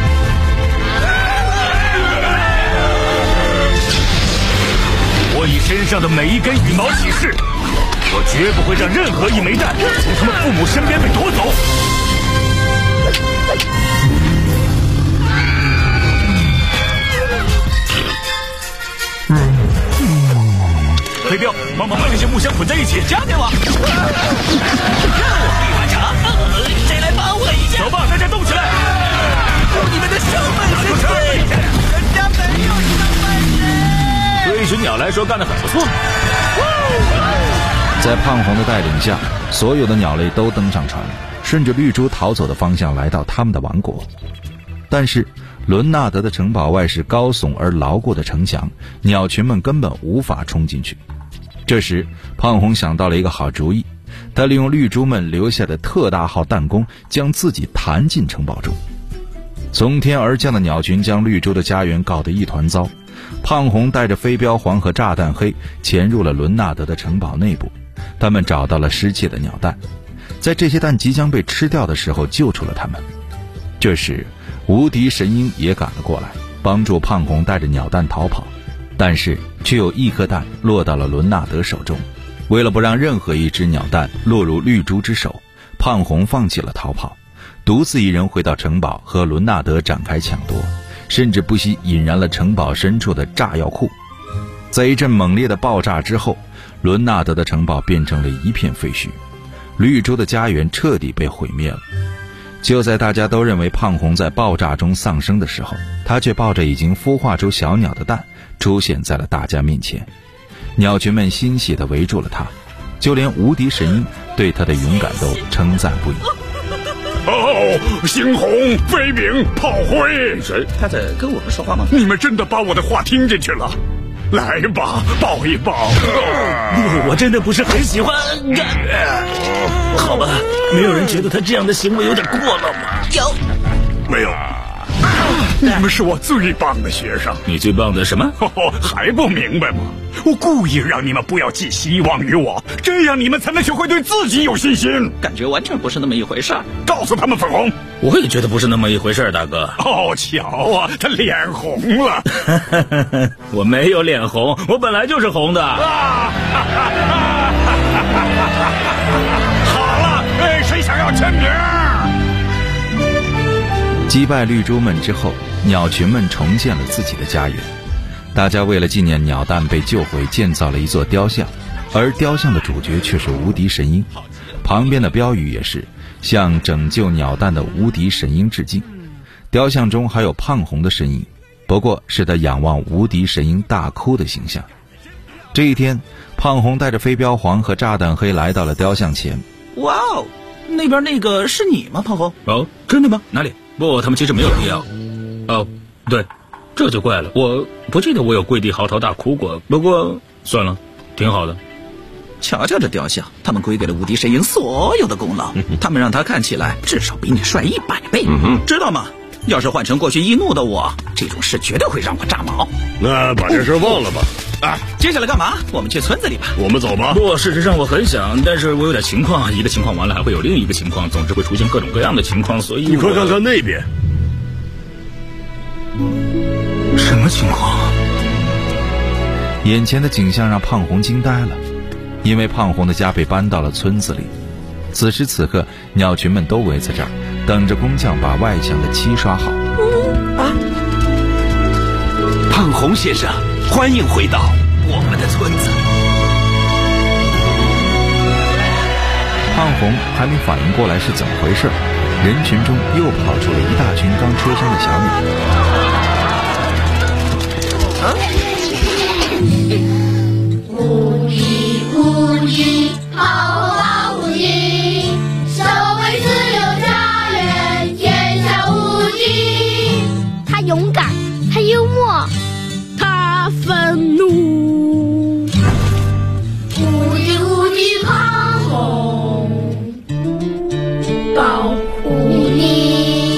我以身上的每一根羽毛起誓，我绝不会让任何一枚蛋从他们父母身边被夺走。飞镖，帮忙把这些木箱捆在一起，交给我。让我可以完成。谁来帮我一下？小爸，大家动起来！你们的小本事，人家没有你们本事。对一群鸟来说，干得很不错。 在胖红的带领下，所有的鸟类都登上船，顺着绿洲逃走的方向来到他们的王国。但是伦纳德的城堡外是高耸而牢固的城墙，鸟群们根本无法冲进去。这时胖红想到了一个好主意，他利用绿洲们留下的特大号弹弓，将自己弹进城堡中。从天而降的鸟群将绿洲的家园搞得一团糟。胖红带着飞镖皇和炸弹黑潜入了伦纳德的城堡内部，他们找到了失窃的鸟蛋，在这些蛋即将被吃掉的时候救出了他们。这时无敌神鹰也赶了过来，帮助胖红带着鸟蛋逃跑，但是却有一颗蛋落到了伦纳德手中。为了不让任何一只鸟蛋落入绿珠之手，胖红放弃了逃跑，独自一人回到城堡和伦纳德展开抢夺，甚至不惜引燃了城堡深处的炸药库。在一阵猛烈的爆炸之后，伦纳德的城堡变成了一片废墟，绿洲的家园彻底被毁灭了。就在大家都认为胖红在爆炸中丧生的时候，他却抱着已经孵化出小鸟的蛋出现在了大家面前。鸟群们欣喜地围住了他，就连无敌神鹰对他的勇敢都称赞不已。 猩红、飞饼、炮灰， 谁？他在跟我们说话吗？ 你们真的把我的话听进去了？来吧，抱一抱。 我真的不是很喜欢。好吧，没有人觉得他这样的行为有点过了吗？ 有， 没有？你们是我最棒的学生。 你最棒的什么？ 还不明白吗？我故意让你们不要寄希望于我，这样你们才能学会对自己有信心。 感觉完全不是那么一回事儿。 告诉他们，粉红。 我也觉得不是那么一回事儿，大哥。 瞧啊，他脸红了。 我没有脸红，我本来就是红的。 好了，谁想要签名？ 击败绿洲们之后，鸟群们重建了自己的家园。大家为了纪念鸟蛋被救回，建造了一座雕像，而雕像的主角却是无敌神鹰。旁边的标语也是向拯救鸟蛋的无敌神鹰致敬。雕像中还有胖红的身影，不过是他仰望无敌神鹰大哭的形象。这一天，胖红带着飞镖皇和炸弹黑来到了雕像前。 哇哦，那边那个是你吗，胖红？ 哦，真的吗？哪里？不，他们其实没有必要。哦，对，这就怪了，我不记得我有跪地嚎啕大哭过。不过算了，挺好的。 瞧瞧这雕像，他们归给了无敌神鹰所有的功劳，他们让他看起来至少比你帅100倍，知道吗？要是换成过去易怒的我，这种事绝对会让我炸毛。 那把这事忘了吧。 接下来干嘛？我们去村子里吧。 我们走吧。 不，事实上我很想，但是我有点情况，一个情况完了还会有另一个情况，总之会出现各种各样的情况，所以你快看看那边。 什么情况？ 眼前的景象让胖红惊呆了，因为胖红的家被搬到了村子里。此时此刻，鸟群们都围在这儿， 等着工匠把外墙的漆刷好。 胖红先生，欢迎回到我们的村子。 胖红还没反应过来是怎么回事，人群中又跑出了一大群刚出生的小鸟。 无敌无敌，好啊无敌，守卫自由家园，天下无敌。 他勇敢，他幽默， 他愤怒。 无敌无敌胖红，保护你。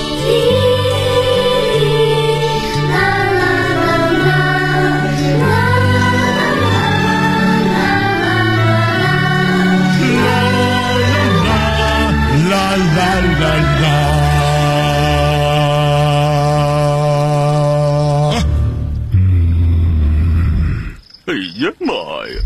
哎呀妈呀！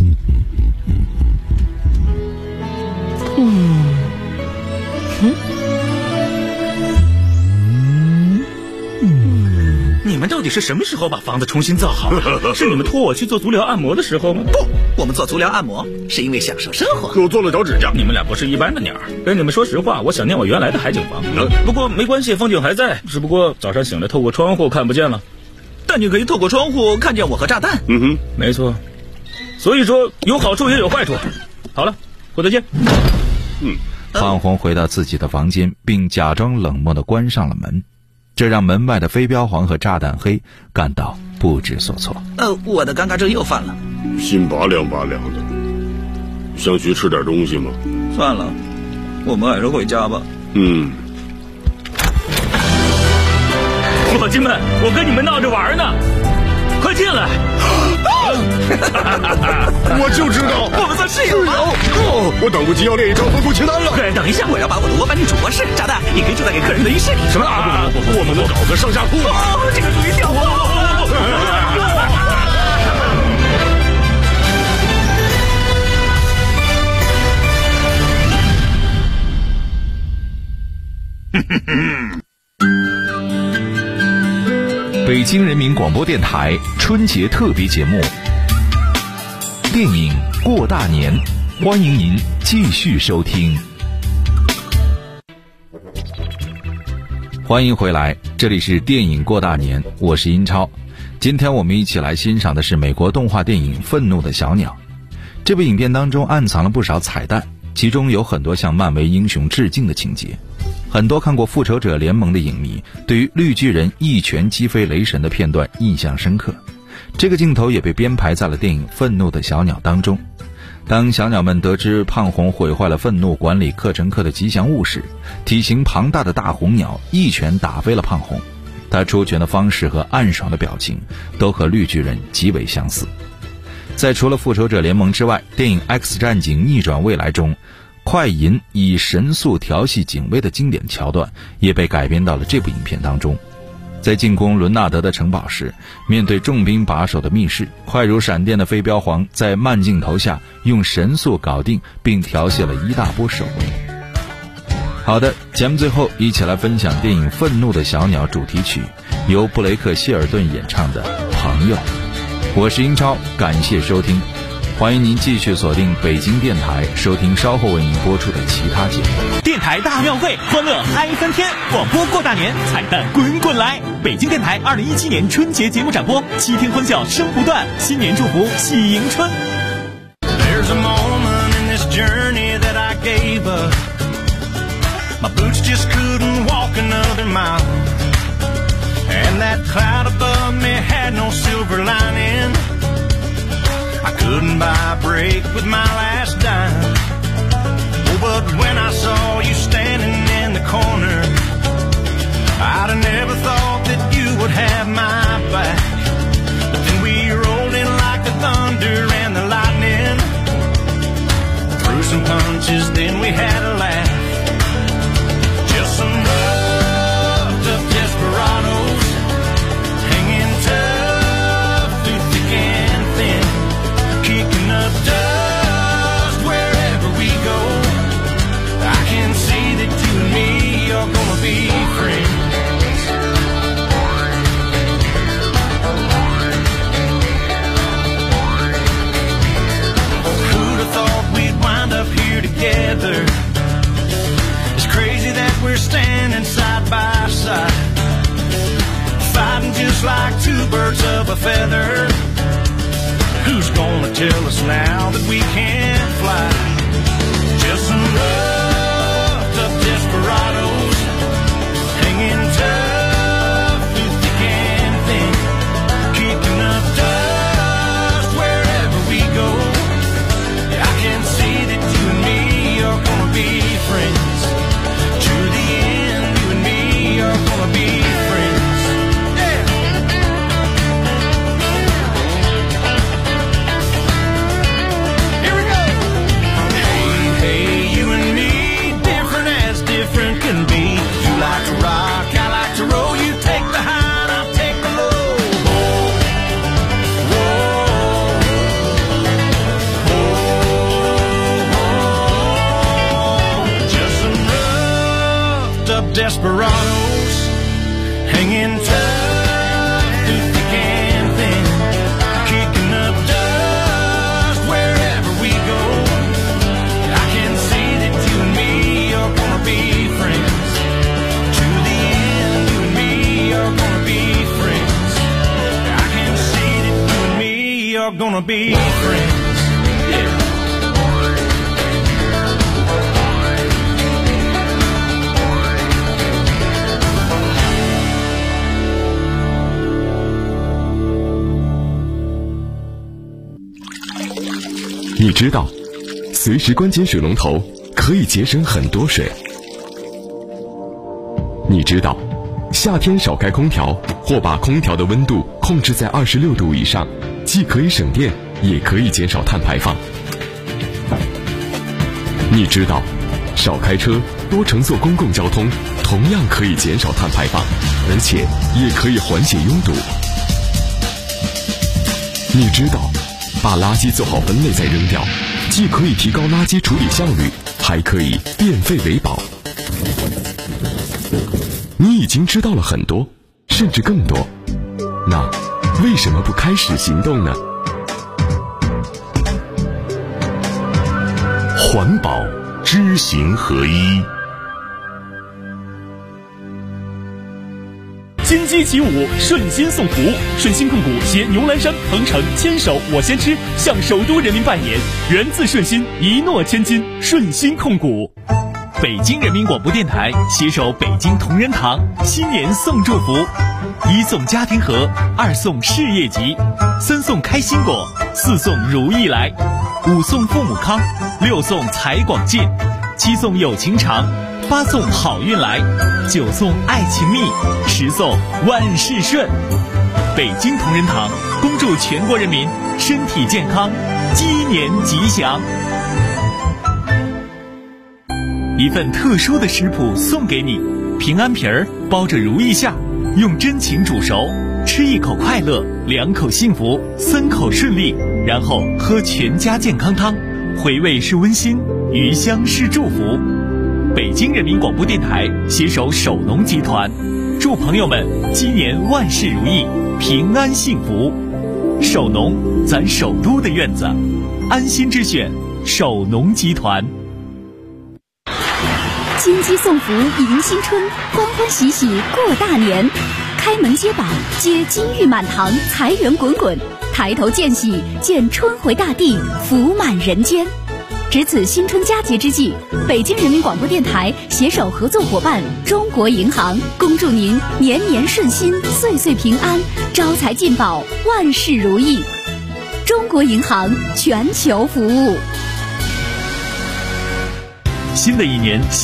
你们到底是什么时候把房子重新造好的？是你们托我去做足疗按摩的时候吗？ 不，我们做足疗按摩是因为享受生活。 我做了脚趾甲。你们俩不是一般的鸟。跟你们说实话，我想念我原来的海景房。不过没关系，风景还在，只不过早上醒来透过窗户看不见了。 但你可以透过窗户看见我和炸弹。 没错。所以说有好处也有坏处。好了，回头见。 胖红回到自己的房间，并假装冷漠地关上了门，这让门外的飞镖皇和炸弹黑感到不知所措。 我的尴尬症又犯了。 心拔凉拔凉的，想去吃点东西吗？ 算了，我们还是回家吧。 伙计们，我跟你们闹着玩呢，快进来！ 我就知道， 我们算室友吗？ 我等不及要练一张合租清单了。 等一下，我要把我的窝搬进主卧室，炸弹你可以住在给客人的浴室里。 什么？我们能搞个上下铺吗？ 这个主意掉北京人民广播电台春节特别节目电影过大年，欢迎您继续收听。欢迎回来，这里是电影过大年，我是英超。今天我们一起来欣赏的是美国动画电影《愤怒的小鸟》。这部影片当中暗藏了不少彩蛋，其中有很多向漫威英雄致敬的情节。很多看过《复仇者联盟》的影迷对于绿巨人一拳击飞雷神的片段印象深刻，这个镜头也被编排在了电影《愤怒的小鸟》当中。当小鸟们得知胖红毁坏了愤怒管理课程课的吉祥物时，体型庞大的大红鸟一拳打飞了胖红。他出拳的方式和暗爽的表情都和绿巨人极为相似。在除了《复仇者联盟》之外，电影《X 战警：逆转未来》中快银以神速调戏警卫的经典桥段也被改编到了这部影片当中。在进攻伦纳德的城堡时，面对重兵把守的密室，快如闪电的飞镖皇在慢镜头下用神速搞定并调戏了一大波守卫。好的，节目最后一起来分享电影《愤怒的小鸟》主题曲，由布雷克·希尔顿演唱的《朋友》。我是英超，感谢收听。欢迎您继续锁定北京电台，收听稍后为您播出的其他节目。 电台大庙会，欢乐嗨翻天！广播过大年，彩蛋滚滚来！北京电台2017年春节节目展播，7天欢笑声不断，新年祝福喜迎春。 There's a moment in this journey that I gave up. My boots just couldn't walk another mile. And that cloud above me had no silver lining.I couldn't buy a break with my last dime. Oh, but when I saw you standing in the corner, I'd have never thought that you would have my back. But then we rolled in like the thunder and the lightning, threw some punches, then we had a laugh. Just some roughed up desperados, hanging tough through thick and thin.Kicking up dust wherever we go. I can see that you and me are gonna be birds of a feather. Who's gonna tell us now that we can't fly? Just some roughed up desperados, hanging tough through thick and thin, kicking up dust wherever we go. I can see that you and me are gonna be friends. To the end, you and me are gonna be friends. Yeah. Here we go. Hey, hey, you and me, different as different can be. You like to rock, I like to roll. You take the high and I'll take the low. Just some roughed up desperados, hanging tough through thick and thin, kicking up dust wherever we go. I can see that you and me are gonna be friends. To the end, you and me are gonna be friends. I can see that you and me are gonna be friends. Yeah. 你知道，随时关紧水龙头可以节省很多水。你知道，夏天少开空调或把空调的温度控制在26度以上，既可以省电，也可以减少碳排放。你知道，少开车，多乘坐公共交通，同样可以减少碳排放，而且也可以缓解拥堵。你知道，把垃圾做好分类再扔掉，既可以提高垃圾处理效率，还可以变废为宝。你已经知道了很多，甚至更多，那为什么不开始行动呢？ 环保知行合一。 金鸡起舞，顺心送福。顺心控股携牛栏山、鹏程牵手我先吃，向首都人民拜年，源自顺心，一诺千金。顺心控股。北京人民广播电台携手北京同仁堂，新年送祝福：1送家庭和，2送事业吉，3送开心果，4送如意来，5送父母康，6送财广进，7送有情长，8送好运来，9送爱情蜜，10送万事顺。北京同仁堂恭祝全国人民身体健康，鸡年吉祥。一份特殊的食谱送给你，平安皮儿包着如意馅，用真情煮熟，吃1口快乐，2口幸福，3口顺利，然后喝全家健康汤，回味是温馨，余香是祝福。北京人民广播电台携手首农集团，祝朋友们鸡年万事如意，平安幸福。首农，咱首都的院子，安心之选，首农集团。 金鸡送福迎新春，欢欢喜喜过大年，开门接宝，接金玉满堂，财源滚滚，抬头见喜，见春回大地，福满人间。值此新春佳节之际，北京人民广播电台携手合作伙伴中国银行，恭祝您年年顺心，岁岁平安，招财进宝，万事如意。中国银行全球服务。 新的一年